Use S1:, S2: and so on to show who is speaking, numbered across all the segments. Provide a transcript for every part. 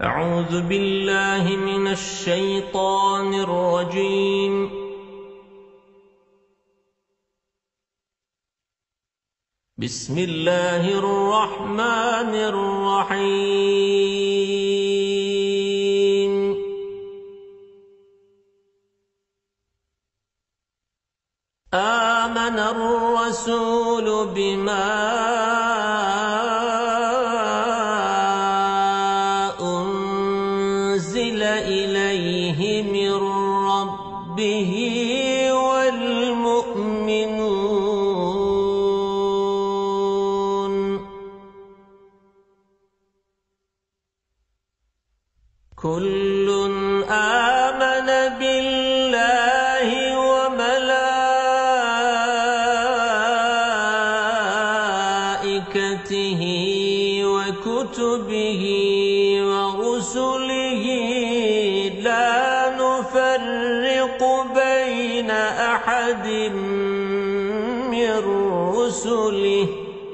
S1: أعوذ بالله من الشيطان الرجيم. بسم الله الرحمن الرحيم. آمن الرسول بما أنزل إليه من ربه والمؤمنون كل آمن بالله وملائكته وكتبه ورسله لا نفرق بين أحد من رسله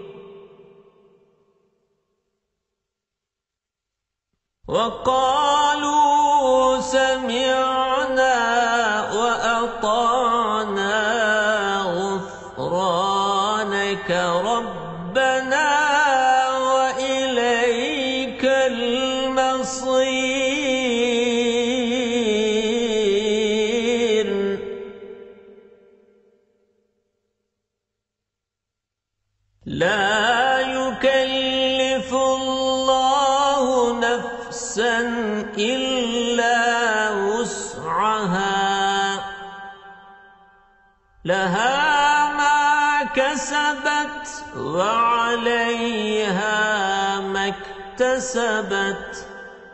S1: وقالوا سمعنا وأطعنا غفرانك ربنا وإليك المصير. لا يكلف الله نفسا إلا وسعها لها ما كسبت وعليها ما اكتسبت.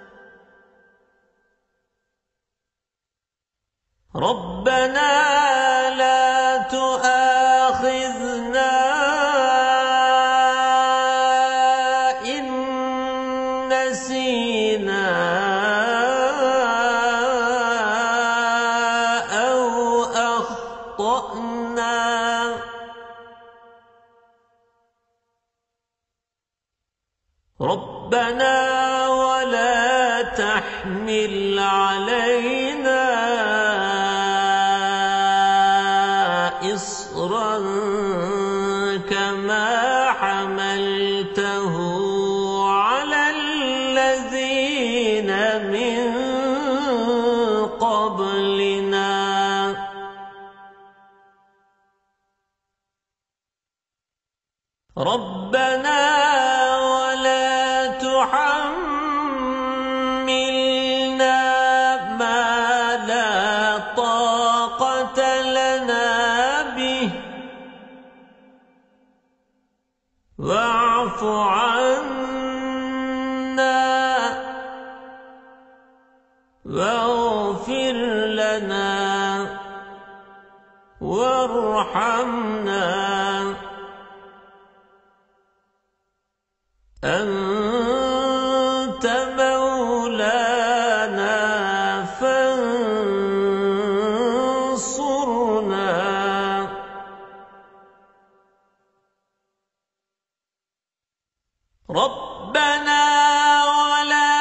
S1: ربنا لا تؤاخذنا إن نسينا أو أخطأنا. ربنا ولا تحمل علينا إصرا كما حملته على الذين من قبلنا. ربنا ولا تحملنا ما لا طاقة لنا به واعف عنا واغفر لنا وارحمنا أنت مولانا فانصرنا. ربنا ولا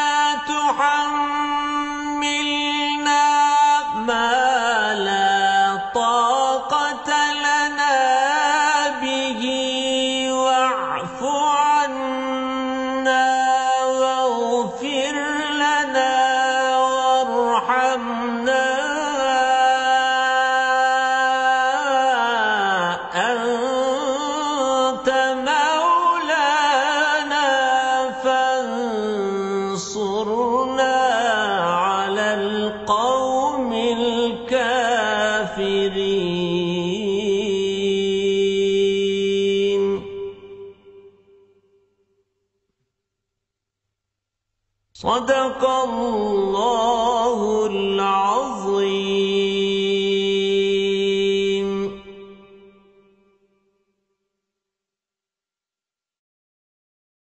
S1: تحملنا ما لا طاقة لنا به واعف عنا واغفر لنا وارحمنا أنت مولانا فانصرنا على القوم الكافرين. صدق الله العظيم.